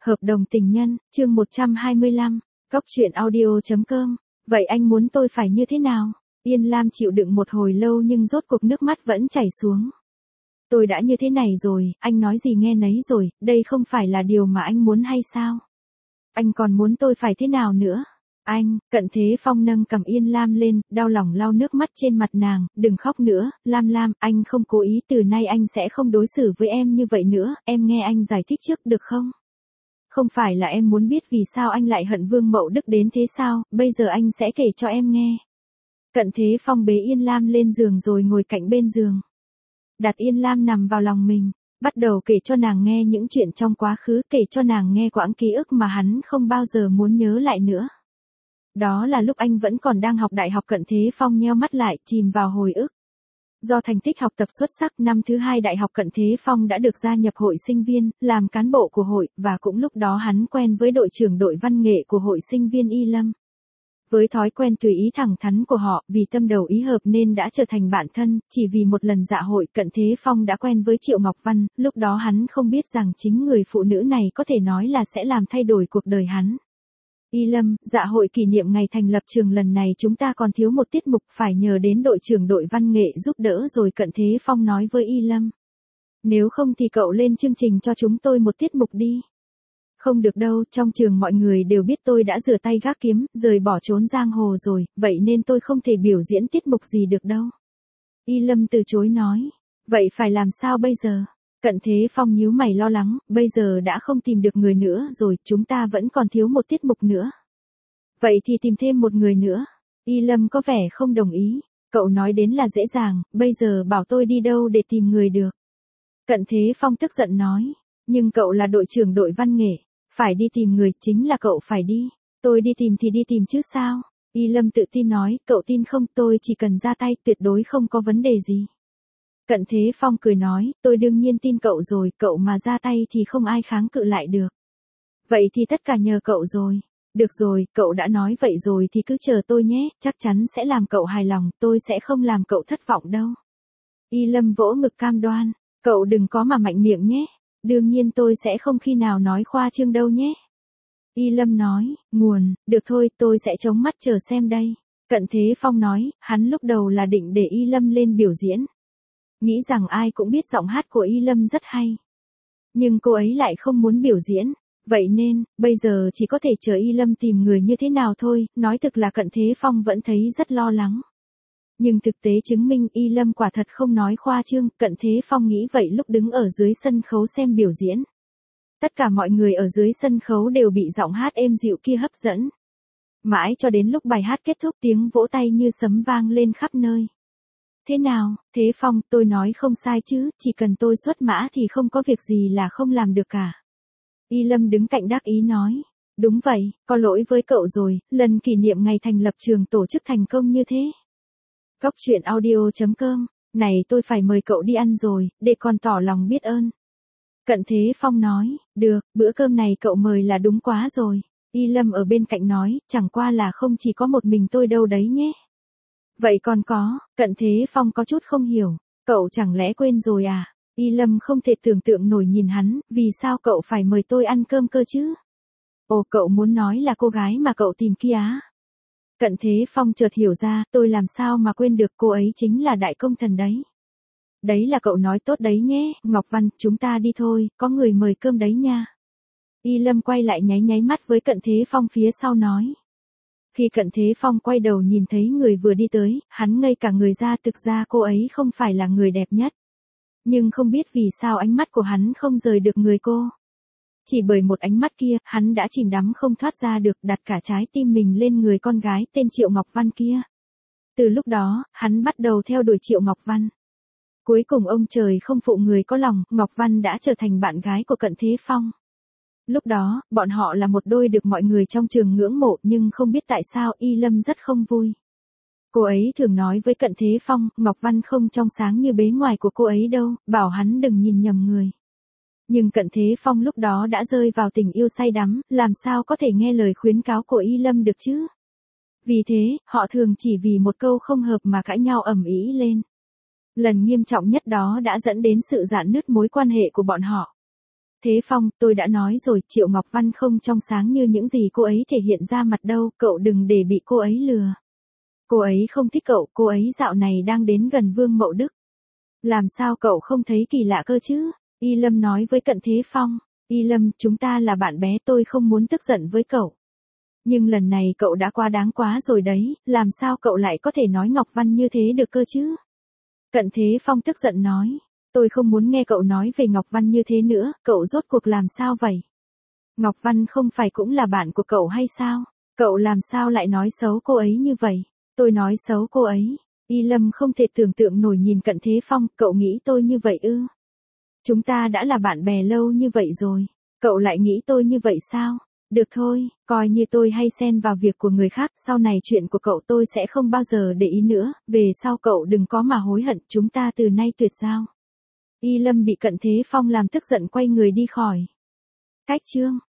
Hợp đồng tình nhân, chương 125, Cóc truyện audio.com. Vậy anh muốn tôi phải như thế nào? Yên Lam chịu đựng một hồi lâu nhưng rốt cuộc nước mắt vẫn chảy xuống. Tôi đã như thế này rồi, anh nói gì nghe nấy rồi, đây không phải là điều mà anh muốn hay sao? Anh còn muốn tôi phải thế nào nữa? Anh, Cận Thế Phong nâng cầm Yên Lam lên, đau lòng lau nước mắt trên mặt nàng, đừng khóc nữa, Lam Lam, anh không cố ý, từ nay anh sẽ không đối xử với em như vậy nữa, em nghe anh giải thích trước được không? Không phải là em muốn biết vì sao anh lại hận Vương Mậu Đức đến thế sao, bây giờ anh sẽ kể cho em nghe. Cận Thế Phong bế Yên Lam lên giường rồi ngồi cạnh bên giường. Đặt Yên Lam nằm vào lòng mình, bắt đầu kể cho nàng nghe những chuyện trong quá khứ, kể cho nàng nghe quãng ký ức mà hắn không bao giờ muốn nhớ lại nữa. Đó là lúc anh vẫn còn đang học đại học. Cận Thế Phong nheo mắt lại, chìm vào hồi ức. Do thành tích học tập xuất sắc, năm thứ 2 đại học Cận Thế Phong đã được gia nhập hội sinh viên, làm cán bộ của hội, và cũng lúc đó hắn quen với đội trưởng đội văn nghệ của hội sinh viên Y Lâm. Với thói quen tùy ý thẳng thắn của họ, vì tâm đầu ý hợp nên đã trở thành bạn thân, chỉ vì một lần dạ hội, Cận Thế Phong đã quen với Triệu Ngọc Văn, lúc đó hắn không biết rằng chính người phụ nữ này có thể nói là sẽ làm thay đổi cuộc đời hắn. Y Lâm, dạ hội kỷ niệm ngày thành lập trường lần này chúng ta còn thiếu một tiết mục, phải nhờ đến đội trưởng đội văn nghệ giúp đỡ rồi. Cận Thế Phong nói với Y Lâm. Nếu không thì cậu lên chương trình cho chúng tôi một tiết mục đi. Không được đâu, trong trường mọi người đều biết tôi đã rửa tay gác kiếm, rời bỏ trốn giang hồ rồi, vậy nên tôi không thể biểu diễn tiết mục gì được đâu. Y Lâm từ chối nói. Vậy phải làm sao bây giờ? Cận Thế Phong nhíu mày lo lắng, bây giờ đã không tìm được người nữa rồi, chúng ta vẫn còn thiếu một tiết mục nữa. Vậy thì tìm thêm một người nữa. Y Lâm có vẻ không đồng ý. Cậu nói đến là dễ dàng, bây giờ bảo tôi đi đâu để tìm người được. Cận Thế Phong tức giận nói, nhưng cậu là đội trưởng đội văn nghệ, phải đi tìm người, chính là cậu phải đi. Tôi đi tìm thì đi tìm chứ sao? Y Lâm tự tin nói, cậu tin không, tôi chỉ cần ra tay, tuyệt đối không có vấn đề gì. Cận Thế Phong cười nói, tôi đương nhiên tin cậu rồi, cậu mà ra tay thì không ai kháng cự lại được. Vậy thì tất cả nhờ cậu rồi. Được rồi, cậu đã nói vậy rồi thì cứ chờ tôi nhé, chắc chắn sẽ làm cậu hài lòng, tôi sẽ không làm cậu thất vọng đâu. Y Lâm vỗ ngực cam đoan, cậu đừng có mà mạnh miệng nhé, đương nhiên tôi sẽ không khi nào nói khoa trương đâu nhé. Y Lâm nói, nguồn, được thôi, tôi sẽ chống mắt chờ xem đây. Cận Thế Phong nói, hắn lúc đầu là định để Y Lâm lên biểu diễn. Nghĩ rằng ai cũng biết giọng hát của Y Lâm rất hay. Nhưng cô ấy lại không muốn biểu diễn. Vậy nên, bây giờ chỉ có thể chờ Y Lâm tìm người như thế nào thôi, nói thực là Cận Thế Phong vẫn thấy rất lo lắng. Nhưng thực tế chứng minh Y Lâm quả thật không nói khoa trương, Cận Thế Phong nghĩ vậy lúc đứng ở dưới sân khấu xem biểu diễn. Tất cả mọi người ở dưới sân khấu đều bị giọng hát êm dịu kia hấp dẫn. Mãi cho đến lúc bài hát kết thúc tiếng vỗ tay như sấm vang lên khắp nơi. Thế nào, Thế Phong, tôi nói không sai chứ, chỉ cần tôi xuất mã thì không có việc gì là không làm được cả. Y Lâm đứng cạnh đắc ý nói, đúng vậy, có lỗi với cậu rồi, lần kỷ niệm ngày thành lập trường tổ chức thành công như thế. Cóc truyện audio.com, này tôi phải mời cậu đi ăn rồi, để còn tỏ lòng biết ơn. Cận Thế Phong nói, được, bữa cơm này cậu mời là đúng quá rồi. Y Lâm ở bên cạnh nói, chẳng qua là không chỉ có một mình tôi đâu đấy nhé. Vậy còn có, Cận Thế Phong có chút không hiểu, cậu chẳng lẽ quên rồi à? Y Lâm không thể tưởng tượng nổi nhìn hắn, vì sao cậu phải mời tôi ăn cơm cơ chứ? Ồ, cậu muốn nói là cô gái mà cậu tìm kia á? Cận Thế Phong chợt hiểu ra, tôi làm sao mà quên được, cô ấy chính là đại công thần đấy. Đấy là cậu nói tốt đấy nhé, Ngọc Văn, chúng ta đi thôi, có người mời cơm đấy nha. Y Lâm quay lại nháy nháy mắt với Cận Thế Phong phía sau nói. Khi Cận Thế Phong quay đầu nhìn thấy người vừa đi tới, hắn ngây cả người ra, thực ra cô ấy không phải là người đẹp nhất. Nhưng không biết vì sao ánh mắt của hắn không rời được người cô. Chỉ bởi một ánh mắt kia, hắn đã chìm đắm không thoát ra được, đặt cả trái tim mình lên người con gái tên Triệu Ngọc Văn kia. Từ lúc đó, hắn bắt đầu theo đuổi Triệu Ngọc Văn. Cuối cùng ông trời không phụ người có lòng, Ngọc Văn đã trở thành bạn gái của Cận Thế Phong. Lúc đó, bọn họ là một đôi được mọi người trong trường ngưỡng mộ, nhưng không biết tại sao Y Lâm rất không vui. Cô ấy thường nói với Cận Thế Phong, Ngọc Văn không trong sáng như bề ngoài của cô ấy đâu, bảo hắn đừng nhìn nhầm người. Nhưng Cận Thế Phong lúc đó đã rơi vào tình yêu say đắm, làm sao có thể nghe lời khuyến cáo của Y Lâm được chứ? Vì thế, họ thường chỉ vì một câu không hợp mà cãi nhau ầm ĩ lên. Lần nghiêm trọng nhất đó đã dẫn đến sự rạn nứt mối quan hệ của bọn họ. Thế Phong, tôi đã nói rồi, Triệu Ngọc Văn không trong sáng như những gì cô ấy thể hiện ra mặt đâu, cậu đừng để bị cô ấy lừa. Cô ấy không thích cậu, cô ấy dạo này đang đến gần Vương Mậu Đức. Làm sao cậu không thấy kỳ lạ cơ chứ? Y Lâm nói với Cận Thế Phong. Y Lâm, chúng ta là bạn bé, tôi không muốn tức giận với cậu. Nhưng lần này cậu đã quá đáng quá rồi đấy, làm sao cậu lại có thể nói Ngọc Văn như thế được cơ chứ? Cận Thế Phong tức giận nói. Tôi không muốn nghe cậu nói về Ngọc Văn như thế nữa, cậu rốt cuộc làm sao vậy? Ngọc Văn không phải cũng là bạn của cậu hay sao? Cậu làm sao lại nói xấu cô ấy như vậy? Tôi nói xấu cô ấy. Y Lâm không thể tưởng tượng nổi nhìn Cận Thế Phong, cậu nghĩ tôi như vậy ư? Chúng ta đã là bạn bè lâu như vậy rồi, cậu lại nghĩ tôi như vậy sao? Được thôi, coi như tôi hay xen vào việc của người khác, sau này chuyện của cậu tôi sẽ không bao giờ để ý nữa, về sau cậu đừng có mà hối hận, chúng ta từ nay tuyệt giao. Y Lâm bị Cận Thế Phong làm tức giận quay người đi khỏi. Cách chương